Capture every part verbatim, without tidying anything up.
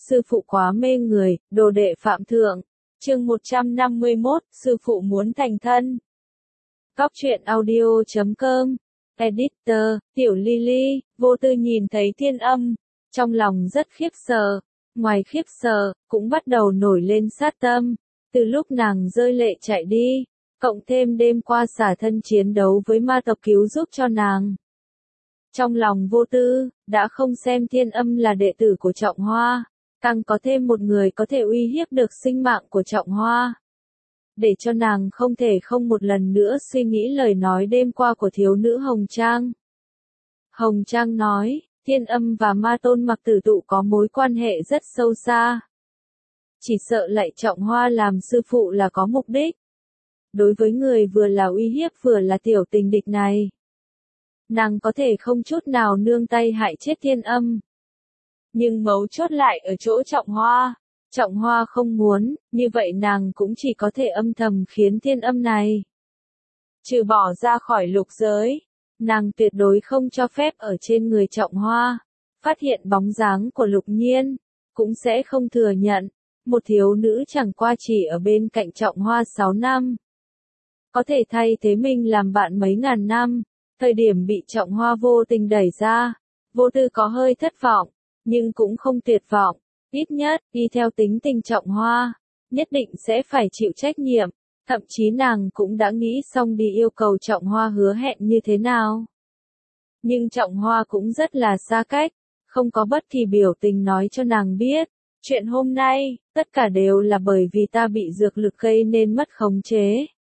sư phụ quá mê người, đồ đệ phạm thượng. Chương một trăm năm mươi mốt, sư phụ muốn thành thân. Cóc truyện audio chấm com, editor, tiểu Lily, vô tư nhìn thấy Thiên Âm, trong lòng rất khiếp sợ, ngoài khiếp sợ, cũng bắt đầu nổi lên sát tâm, từ lúc nàng rơi lệ chạy đi, cộng thêm đêm qua xả thân chiến đấu với ma tộc cứu giúp cho nàng. Trong lòng vô tư, đã không xem Thiên Âm là đệ tử của Trọng Hoa, càng có thêm một người có thể uy hiếp được sinh mạng của Trọng Hoa. Để cho nàng không thể không một lần nữa suy nghĩ lời nói đêm qua của thiếu nữ Hồng Trang. Hồng Trang nói, Thiên Âm và Ma Tôn Mặc Tử Tụ có mối quan hệ rất sâu xa. Chỉ sợ lại Trọng Hoa làm sư phụ là có mục đích. Đối với người vừa là uy hiếp vừa là tiểu tình địch này, nàng có thể không chút nào nương tay hại chết Thiên Âm. Nhưng mấu chốt lại ở chỗ Trọng Hoa. Trọng Hoa không muốn, như vậy nàng cũng chỉ có thể âm thầm khiến Thiên Âm này trừ bỏ ra khỏi lục giới. Nàng tuyệt đối không cho phép ở trên người Trọng Hoa phát hiện bóng dáng của Lục Nhiên, cũng sẽ không thừa nhận một thiếu nữ chẳng qua chỉ ở bên cạnh Trọng Hoa sáu năm, có thể thay thế mình làm bạn mấy ngàn năm. Thời điểm bị Trọng Hoa vô tình đẩy ra, vô tư có hơi thất vọng, nhưng cũng không tuyệt vọng. Ít nhất, đi theo tính tình Trọng Hoa, nhất định sẽ phải chịu trách nhiệm, thậm chí nàng cũng đã nghĩ xong đi yêu cầu Trọng Hoa hứa hẹn như thế nào. Nhưng Trọng Hoa cũng rất là xa cách, không có bất kỳ biểu tình nói cho nàng biết, chuyện hôm nay, tất cả đều là bởi vì ta bị dược lực gây nên mất khống chế.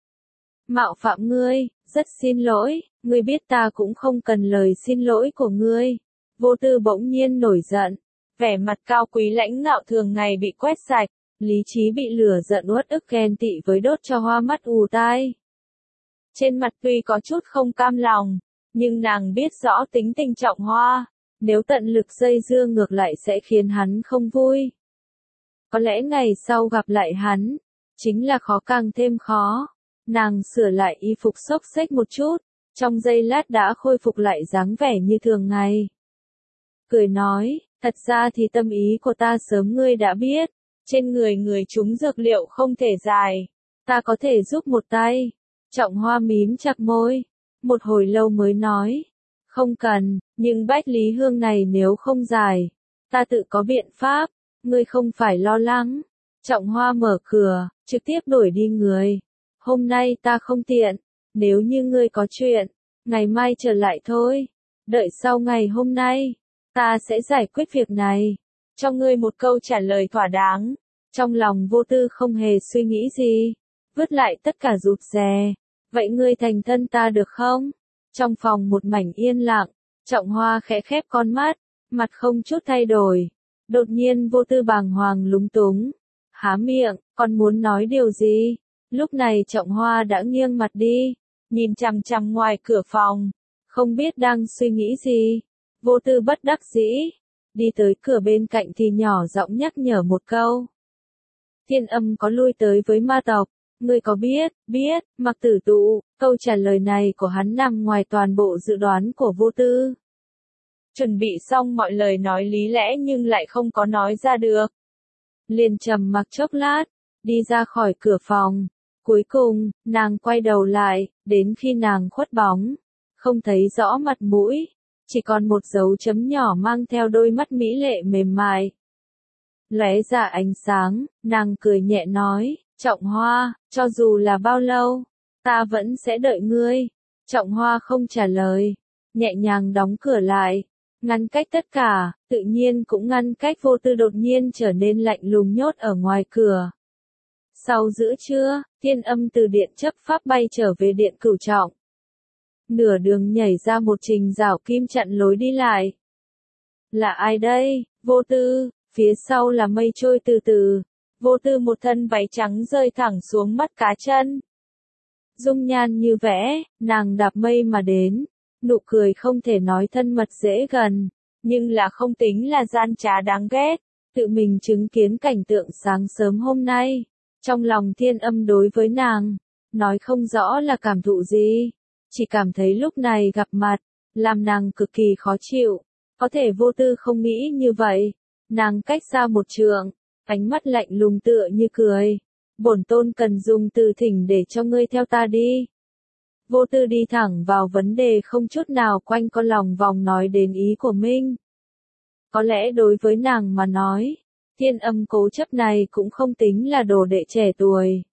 Mạo phạm ngươi, rất xin lỗi, ngươi biết ta cũng không cần lời xin lỗi của ngươi. Vô tư bỗng nhiên nổi giận. Vẻ mặt cao quý lãnh ngạo thường ngày bị quét sạch, lý trí bị lửa giận uất ức ghen tị với đốt cho hoa mắt ù tai. Trên mặt tuy có chút không cam lòng, nhưng nàng biết rõ tính tình Trọng Hoa, nếu tận lực dây dưa ngược lại sẽ khiến hắn không vui. Có lẽ ngày sau gặp lại hắn, chính là khó càng thêm khó. Nàng sửa lại y phục xốc xếch một chút, trong giây lát đã khôi phục lại dáng vẻ như thường ngày. Cười nói, thật ra thì tâm ý của ta sớm ngươi đã biết, trên người người chúng dược liệu không thể dài, ta có thể giúp một tay. Trọng Hoa mím chặt môi, một hồi lâu mới nói, không cần, nhưng bách lý hương này nếu không dài, ta tự có biện pháp, ngươi không phải lo lắng. Trọng Hoa mở cửa, trực tiếp đuổi đi người. Hôm nay ta không tiện, nếu như ngươi có chuyện, ngày mai trở lại thôi, đợi sau ngày hôm nay, ta sẽ giải quyết việc này, cho ngươi một câu trả lời thỏa đáng. Trong lòng vô tư không hề suy nghĩ gì, vứt lại tất cả rụt rè, vậy ngươi thành thân ta được không? Trong phòng một mảnh yên lặng, Trọng Hoa khẽ khép con mắt, mặt không chút thay đổi. Đột nhiên vô tư bàng hoàng lúng túng, há miệng, còn muốn nói điều gì? Lúc này Trọng Hoa đã nghiêng mặt đi, nhìn chằm chằm ngoài cửa phòng, không biết đang suy nghĩ gì. Vô tư bất đắc dĩ, đi tới cửa bên cạnh thì nhỏ giọng nhắc nhở một câu. Thiên Âm có lui tới với ma tộc, ngươi có biết, biết, Mặc Tử Tụ. Câu trả lời này của hắn nằm ngoài toàn bộ dự đoán của vô tư. Chuẩn bị xong mọi lời nói lý lẽ nhưng lại không có nói ra được. Liền trầm mặc chốc lát, đi ra khỏi cửa phòng. Cuối cùng, nàng quay đầu lại, đến khi nàng khuất bóng, không thấy rõ mặt mũi, chỉ còn một dấu chấm nhỏ mang theo đôi mắt mỹ lệ mềm mại. Lóe ra ánh sáng, nàng cười nhẹ nói, Trọng Hoa, cho dù là bao lâu, ta vẫn sẽ đợi ngươi. Trọng Hoa không trả lời, nhẹ nhàng đóng cửa lại, ngăn cách tất cả, tự nhiên cũng ngăn cách vô tư đột nhiên trở nên lạnh lùng nhốt ở ngoài cửa. Sau giữa trưa, Thiên Âm từ điện chấp pháp bay trở về điện Cửu Trọng. Nửa đường nhảy ra một trình rào kim chặn lối đi lại. Là ai đây? Vô tư, phía sau là mây trôi từ từ. Vô tư một thân váy trắng rơi thẳng xuống mắt cá chân. Dung nhan như vẽ, nàng đạp mây mà đến. Nụ cười không thể nói thân mật dễ gần, nhưng là không tính là gian trá đáng ghét. Tự mình chứng kiến cảnh tượng sáng sớm hôm nay. Trong lòng Thiên Âm đối với nàng, nói không rõ là cảm thụ gì. Chỉ cảm thấy lúc này gặp mặt, làm nàng cực kỳ khó chịu. Có thể vô tư không nghĩ như vậy. Nàng cách ra một trượng, ánh mắt lạnh lùng tựa như cười. Bổn tôn cần dùng từ thỉnh để cho ngươi theo ta đi. Vô Tư đi thẳng vào vấn đề không chút nào quanh co lòng vòng nói đến ý của mình. Có lẽ đối với nàng mà nói, Thiên Âm cố chấp này cũng không tính là đồ đệ trẻ tuổi.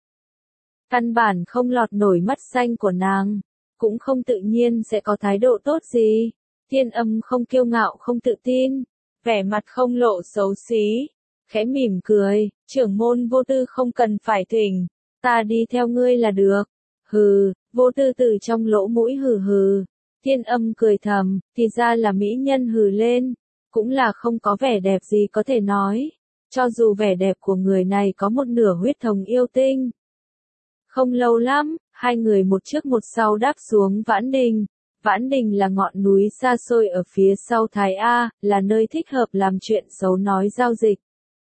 Căn bản không lọt nổi mắt xanh của nàng, cũng không tự nhiên sẽ có thái độ tốt gì. Thiên Âm không kiêu ngạo không tự tin, vẻ mặt không lộ xấu xí, khẽ mỉm cười, trưởng môn Vô Tư không cần phải thỉnh, ta đi theo ngươi là được. Hừ, Vô Tư từ trong lỗ mũi hừ hừ. Thiên Âm cười thầm, thì ra là mỹ nhân hừ lên, cũng là không có vẻ đẹp gì có thể nói, cho dù vẻ đẹp của người này có một nửa huyết thống yêu tinh. Không lâu lắm, hai người một trước một sau đáp xuống Vãn Đình. Vãn Đình là ngọn núi xa xôi ở phía sau Thái A, là nơi thích hợp làm chuyện xấu nói giao dịch.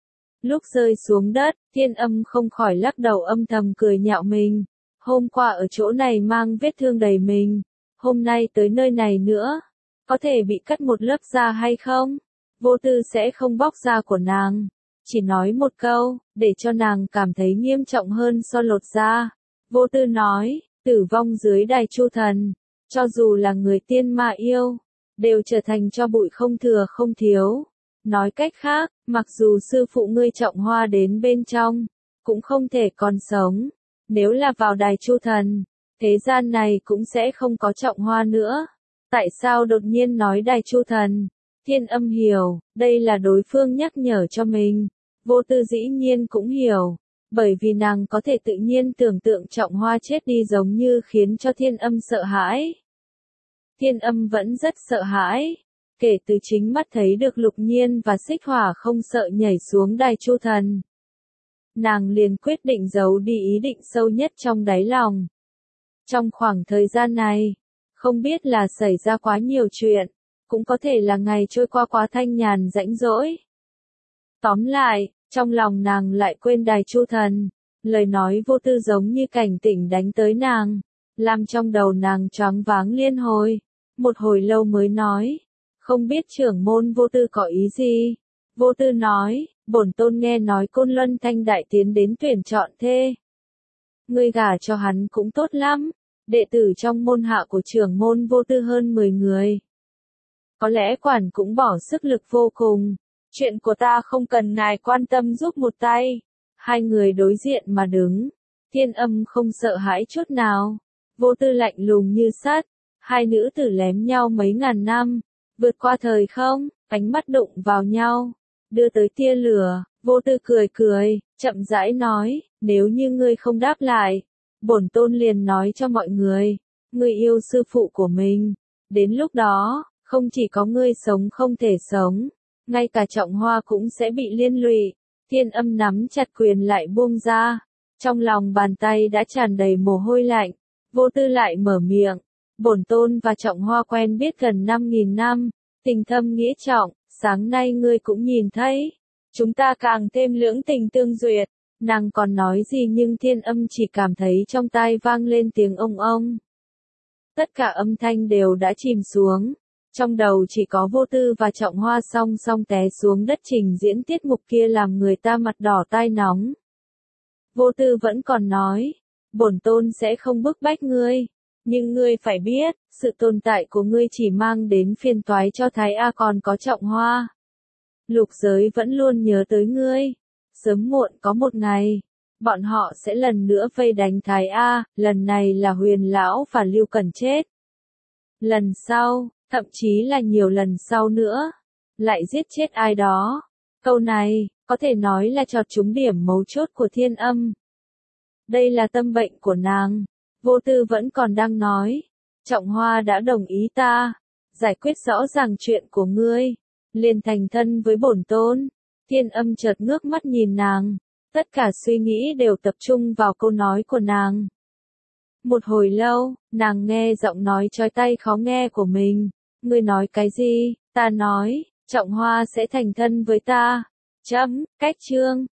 Lúc rơi xuống đất, Thiên Âm không khỏi lắc đầu âm thầm cười nhạo mình. Hôm qua ở chỗ này mang vết thương đầy mình, hôm nay tới nơi này nữa, có thể bị cắt một lớp da hay không? Vô Tư sẽ không bóc da của nàng, chỉ nói một câu, để cho nàng cảm thấy nghiêm trọng hơn so lột da. Vô Tư nói, tử vong dưới đài Chu Thần, cho dù là người tiên ma yêu, đều trở thành cho bụi không thừa không thiếu. Nói cách khác, mặc dù sư phụ ngươi Trọng Hoa đến bên trong, cũng không thể còn sống. Nếu là vào đài Chu Thần, thế gian này cũng sẽ không có Trọng Hoa nữa. Tại sao đột nhiên nói đài Chu Thần? Thiên Âm hiểu, đây là đối phương nhắc nhở cho mình. Vô Tư dĩ nhiên cũng hiểu, bởi vì nàng có thể tự nhiên tưởng tượng Trọng Hoa chết đi giống như khiến cho Thiên Âm sợ hãi. Thiên Âm vẫn rất sợ hãi, kể từ chính mắt thấy được Lục Nhiên và Xích Hỏa không sợ nhảy xuống đài Chu Thần. Nàng liền quyết định giấu đi ý định sâu nhất trong đáy lòng. Trong khoảng thời gian này, không biết là xảy ra quá nhiều chuyện, cũng có thể là ngày trôi qua quá thanh nhàn rãnh rỗi. Tóm lại, trong lòng nàng lại quên đài Chu Thần, lời nói Vô Tư giống như cảnh tỉnh đánh tới nàng, làm trong đầu nàng choáng váng liên hồi, một hồi lâu mới nói, không biết trưởng môn Vô Tư có ý gì. Vô Tư nói, bổn tôn nghe nói Côn Luân Thanh Đại tiến đến tuyển chọn thê. Ngươi gả cho hắn cũng tốt lắm, đệ tử trong môn hạ của trưởng môn Vô Tư hơn mười người. Có lẽ quản cũng bỏ sức lực vô cùng, chuyện của ta không cần ngài quan tâm giúp một tay. Hai người đối diện mà đứng, Thiên Âm không sợ hãi chút nào, Vô Tư lạnh lùng như sắt, hai nữ tử lém nhau mấy ngàn năm, vượt qua thời không, ánh mắt đụng vào nhau, đưa tới tia lửa. Vô Tư cười cười, chậm rãi nói, nếu như ngươi không đáp lại, bổn tôn liền nói cho mọi người, ngươi yêu sư phụ của mình, đến lúc đó, không chỉ có ngươi sống không thể sống, ngay cả Trọng Hoa cũng sẽ bị liên lụy. Thiên Âm nắm chặt quyền lại buông ra, trong lòng bàn tay đã tràn đầy mồ hôi lạnh. Vô Tư lại mở miệng, bổn tôn và Trọng Hoa quen biết gần năm nghìn năm, tình thâm nghĩa trọng, sáng nay ngươi cũng nhìn thấy, chúng ta càng thêm lưỡng tình tương duyệt. Nàng còn nói gì nhưng Thiên Âm chỉ cảm thấy trong tai vang lên tiếng ông ông. Tất cả âm thanh đều đã chìm xuống, trong đầu chỉ có Vô Tư và Trọng Hoa song song té xuống đất trình diễn tiết mục kia làm người ta mặt đỏ tai nóng. Vô Tư vẫn còn nói, bổn tôn sẽ không bức bách ngươi, nhưng ngươi phải biết, sự tồn tại của ngươi chỉ mang đến phiền toái cho Thái A còn có Trọng Hoa. Lục giới vẫn luôn nhớ tới ngươi, sớm muộn có một ngày, bọn họ sẽ lần nữa vây đánh Thái A, lần này là Huyền Lão và Lưu Cẩn chết. Lần sau, thậm chí là nhiều lần sau nữa, lại giết chết ai đó. Câu này, có thể nói là chọt trúng điểm mấu chốt của Thiên Âm. Đây là tâm bệnh của nàng. Vô Tư vẫn còn đang nói, Trọng Hoa đã đồng ý ta, giải quyết rõ ràng chuyện của ngươi, liền thành thân với bổn tôn. Thiên Âm chợt ngước mắt nhìn nàng, tất cả suy nghĩ đều tập trung vào câu nói của nàng. Một hồi lâu, nàng nghe giọng nói chói tai khó nghe của mình. Ngươi nói cái gì? Ta nói, Trọng Hoa sẽ thành thân với ta. Chấm, cách chương.